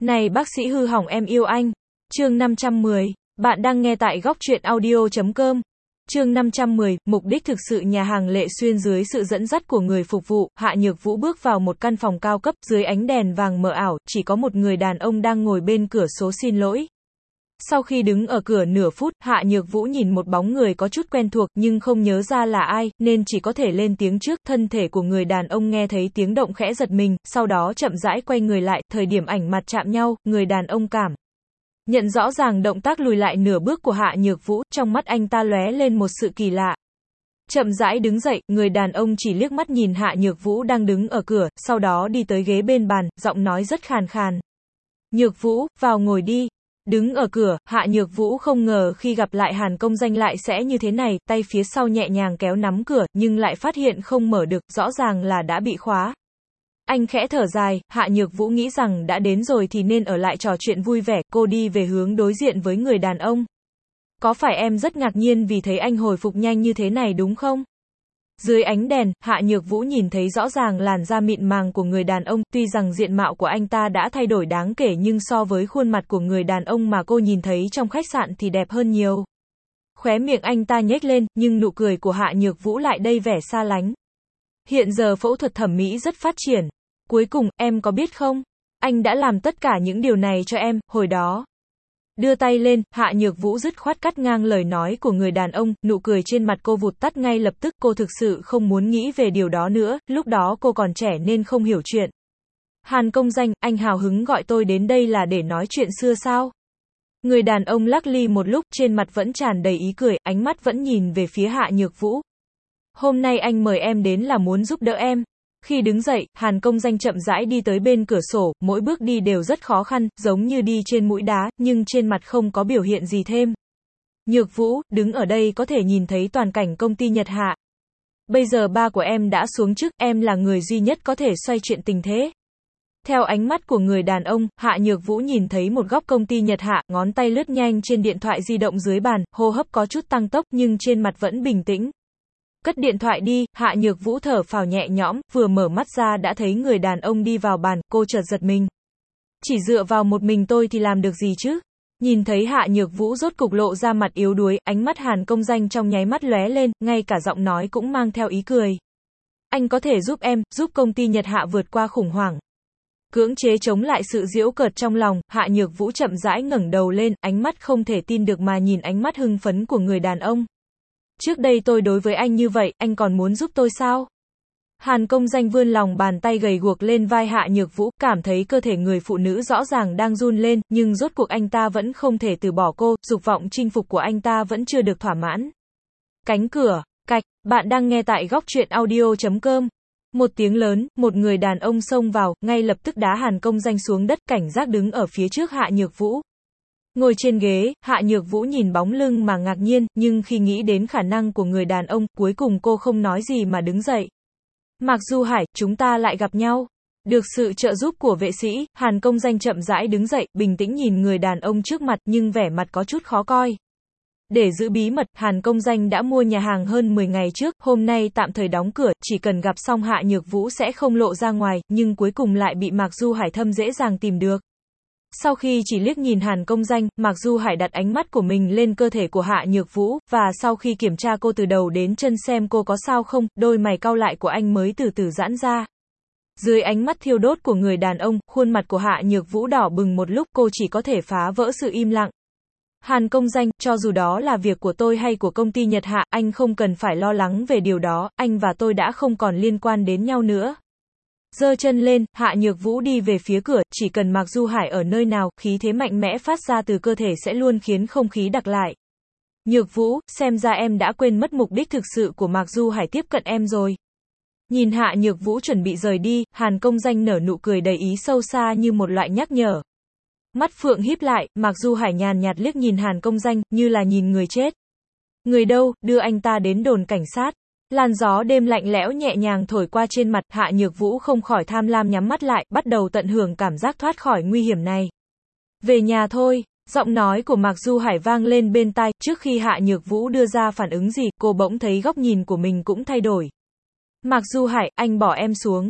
Này bác sĩ hư hỏng em yêu anh. Chương 510. Bạn đang nghe tại góc truyện audio.com. Chương 510, mục đích thực sự nhà hàng Lệ Xuyên dưới sự dẫn dắt của người phục vụ, Hạ Nhược Vũ bước vào một căn phòng cao cấp, dưới ánh đèn vàng mờ ảo, chỉ có một người đàn ông đang ngồi bên cửa số xin lỗi. Sau khi đứng ở cửa nửa phút, Hạ Nhược Vũ nhìn một bóng người có chút quen thuộc nhưng không nhớ ra là ai, nên chỉ có thể lên tiếng trước. Thân thể của người đàn ông nghe thấy tiếng động khẽ giật mình, sau đó chậm rãi quay người lại, thời điểm ảnh mặt chạm nhau, người đàn ông cảm nhận rõ ràng động tác lùi lại nửa bước của Hạ Nhược Vũ, trong mắt anh ta lóe lên một sự kỳ lạ. Chậm rãi đứng dậy, người đàn ông chỉ liếc mắt nhìn Hạ Nhược Vũ đang đứng ở cửa, sau đó đi tới ghế bên bàn, giọng nói rất khàn khàn. Nhược Vũ, vào ngồi đi. Đứng ở cửa, Hạ Nhược Vũ không ngờ khi gặp lại Hàn Công Danh lại sẽ như thế này, tay phía sau nhẹ nhàng kéo nắm cửa, nhưng lại phát hiện không mở được, rõ ràng là đã bị khóa. Anh khẽ thở dài, Hạ Nhược Vũ nghĩ rằng đã đến rồi thì nên ở lại trò chuyện vui vẻ, cô đi về hướng đối diện với người đàn ông. Có phải em rất ngạc nhiên vì thấy anh hồi phục nhanh như thế này đúng không? Dưới ánh đèn, Hạ Nhược Vũ nhìn thấy rõ ràng làn da mịn màng của người đàn ông, tuy rằng diện mạo của anh ta đã thay đổi đáng kể nhưng so với khuôn mặt của người đàn ông mà cô nhìn thấy trong khách sạn thì đẹp hơn nhiều. Khóe miệng anh ta nhếch lên, nhưng nụ cười của Hạ Nhược Vũ lại đầy vẻ xa lánh. Hiện giờ phẫu thuật thẩm mỹ rất phát triển. Cuối cùng, em có biết không? Anh đã làm tất cả những điều này cho em, hồi đó. Đưa tay lên, Hạ Nhược Vũ dứt khoát cắt ngang lời nói của người đàn ông, nụ cười trên mặt cô vụt tắt ngay lập tức, cô thực sự không muốn nghĩ về điều đó nữa, lúc đó cô còn trẻ nên không hiểu chuyện. Hàn Công Danh, anh hào hứng gọi tôi đến đây là để nói chuyện xưa sao? Người đàn ông lắc ly một lúc, trên mặt vẫn tràn đầy ý cười, ánh mắt vẫn nhìn về phía Hạ Nhược Vũ. Hôm nay anh mời em đến là muốn giúp đỡ em. Khi đứng dậy, Hàn Công Danh chậm rãi đi tới bên cửa sổ, mỗi bước đi đều rất khó khăn, giống như đi trên mũi đá, nhưng trên mặt không có biểu hiện gì thêm. Nhược Vũ, đứng ở đây có thể nhìn thấy toàn cảnh công ty Nhật Hạ. Bây giờ ba của em đã xuống chức, em là người duy nhất có thể xoay chuyện tình thế. Theo ánh mắt của người đàn ông, Hạ Nhược Vũ nhìn thấy một góc công ty Nhật Hạ, ngón tay lướt nhanh trên điện thoại di động dưới bàn, hô hấp có chút tăng tốc nhưng trên mặt vẫn bình tĩnh. Cất điện thoại đi, Hạ Nhược Vũ thở phào nhẹ nhõm, vừa mở mắt ra đã thấy người đàn ông đi vào bàn, cô chợt giật mình. Chỉ dựa vào một mình tôi thì làm được gì chứ? Nhìn thấy Hạ Nhược Vũ rốt cục lộ ra mặt yếu đuối, ánh mắt Hàn Công Danh trong nháy mắt lóe lên, ngay cả giọng nói cũng mang theo ý cười. Anh có thể giúp em, giúp công ty Nhật Hạ vượt qua khủng hoảng. Cưỡng chế chống lại sự giễu cợt trong lòng, Hạ Nhược Vũ chậm rãi ngẩng đầu lên, ánh mắt không thể tin được mà nhìn ánh mắt hưng phấn của người đàn ông. Trước đây tôi đối với anh như vậy, anh còn muốn giúp tôi sao? Hàn Công Danh vươn lòng bàn tay gầy guộc lên vai Hạ Nhược Vũ, cảm thấy cơ thể người phụ nữ rõ ràng đang run lên, nhưng rốt cuộc anh ta vẫn không thể từ bỏ cô, dục vọng chinh phục của anh ta vẫn chưa được thỏa mãn. Cánh cửa, cạch, bạn đang nghe tại góc truyện audio.com. Một tiếng lớn, một người đàn ông xông vào, ngay lập tức đá Hàn Công Danh xuống đất, cảnh giác đứng ở phía trước Hạ Nhược Vũ. Ngồi trên ghế, Hạ Nhược Vũ nhìn bóng lưng mà ngạc nhiên, nhưng khi nghĩ đến khả năng của người đàn ông, cuối cùng cô không nói gì mà đứng dậy. Mạc Du Hải, chúng ta lại gặp nhau. Được sự trợ giúp của vệ sĩ, Hàn Công Danh chậm rãi đứng dậy, bình tĩnh nhìn người đàn ông trước mặt, nhưng vẻ mặt có chút khó coi. Để giữ bí mật, Hàn Công Danh đã mua nhà hàng hơn 10 ngày trước, hôm nay tạm thời đóng cửa, chỉ cần gặp xong Hạ Nhược Vũ sẽ không lộ ra ngoài, nhưng cuối cùng lại bị Mạc Du Hải thâm dễ dàng tìm được. Sau khi chỉ liếc nhìn Hàn Công Danh, Mạc Du Hải đặt ánh mắt của mình lên cơ thể của Hạ Nhược Vũ, và sau khi kiểm tra cô từ đầu đến chân xem cô có sao không, đôi mày cau lại của anh mới từ từ giãn ra. Dưới ánh mắt thiêu đốt của người đàn ông, khuôn mặt của Hạ Nhược Vũ đỏ bừng một lúc, cô chỉ có thể phá vỡ sự im lặng. Hàn Công Danh, cho dù đó là việc của tôi hay của công ty Nhật Hạ, anh không cần phải lo lắng về điều đó, anh và tôi đã không còn liên quan đến nhau nữa. Giơ chân lên, Hạ Nhược Vũ đi về phía cửa, chỉ cần Mạc Du Hải ở nơi nào, khí thế mạnh mẽ phát ra từ cơ thể sẽ luôn khiến không khí đặc lại. Nhược Vũ, xem ra em đã quên mất mục đích thực sự của Mạc Du Hải tiếp cận em rồi. Nhìn Hạ Nhược Vũ chuẩn bị rời đi, Hàn Công Danh nở nụ cười đầy ý sâu xa như một loại nhắc nhở. Mắt phượng híp lại, Mạc Du Hải nhàn nhạt liếc nhìn Hàn Công Danh, như là nhìn người chết. Người đâu, đưa anh ta đến đồn cảnh sát. Làn gió đêm lạnh lẽo nhẹ nhàng thổi qua trên mặt, Hạ Nhược Vũ không khỏi tham lam nhắm mắt lại, bắt đầu tận hưởng cảm giác thoát khỏi nguy hiểm này. Về nhà thôi, giọng nói của Mạc Du Hải vang lên bên tai, trước khi Hạ Nhược Vũ đưa ra phản ứng gì, cô bỗng thấy góc nhìn của mình cũng thay đổi. Mạc Du Hải, anh bỏ em xuống.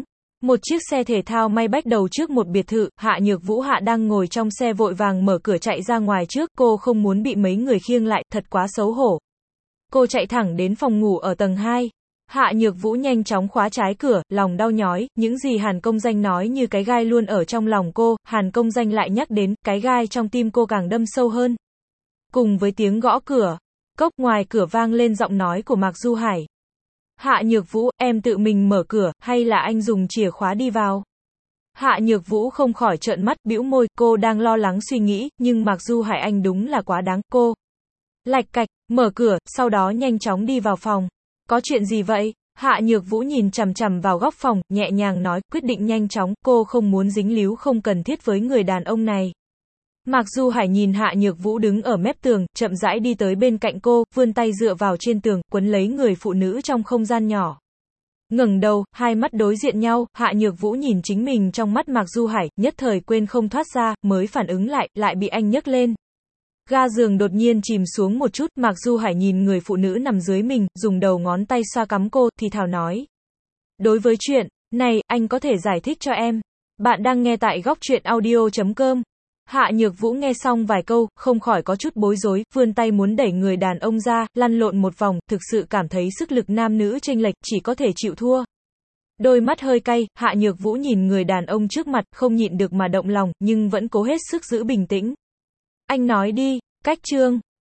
Một chiếc xe thể thao Maybach đầu trước một biệt thự, Hạ Nhược Vũ Hạ đang ngồi trong xe vội vàng mở cửa chạy ra ngoài trước, cô không muốn bị mấy người khiêng lại, thật quá xấu hổ. Cô chạy thẳng đến phòng ngủ ở tầng 2. Hạ Nhược Vũ nhanh chóng khóa trái cửa, lòng đau nhói, những gì Hàn Công Danh nói như cái gai luôn ở trong lòng cô, Hàn Công Danh lại nhắc đến, cái gai trong tim cô càng đâm sâu hơn. Cùng với tiếng gõ cửa, cốc ngoài cửa vang lên giọng nói của Mạc Du Hải. Hạ Nhược Vũ, em tự mình mở cửa, hay là anh dùng chìa khóa đi vào? Hạ Nhược Vũ không khỏi trợn mắt, bĩu môi, cô đang lo lắng suy nghĩ, nhưng Mạc Du Hải anh đúng là quá đáng, cô. Lạch cạch, mở cửa, sau đó nhanh chóng đi vào phòng. Có chuyện gì vậy? Hạ Nhược Vũ nhìn chằm chằm vào góc phòng, nhẹ nhàng nói, quyết định nhanh chóng, cô không muốn dính líu không cần thiết với người đàn ông này. Mạc Du Hải nhìn Hạ Nhược Vũ đứng ở mép tường, chậm rãi đi tới bên cạnh cô, vươn tay dựa vào trên tường, quấn lấy người phụ nữ trong không gian nhỏ. Ngẩng đầu, hai mắt đối diện nhau, Hạ Nhược Vũ nhìn chính mình trong mắt Mạc Du Hải, nhất thời quên không thoát ra, mới phản ứng lại bị anh nhấc lên. Ga giường đột nhiên chìm xuống một chút, Mạc Du Hải nhìn người phụ nữ nằm dưới mình, dùng đầu ngón tay xoa cắm cô, thì thào nói. Đối với chuyện này, anh có thể giải thích cho em. Bạn đang nghe tại góc truyện audio.com. Hạ Nhược Vũ nghe xong vài câu, không khỏi có chút bối rối, vươn tay muốn đẩy người đàn ông ra, lăn lộn một vòng, thực sự cảm thấy sức lực nam nữ chênh lệch, chỉ có thể chịu thua. Đôi mắt hơi cay, Hạ Nhược Vũ nhìn người đàn ông trước mặt, không nhịn được mà động lòng, nhưng vẫn cố hết sức giữ bình tĩnh. Anh nói đi, cách chương.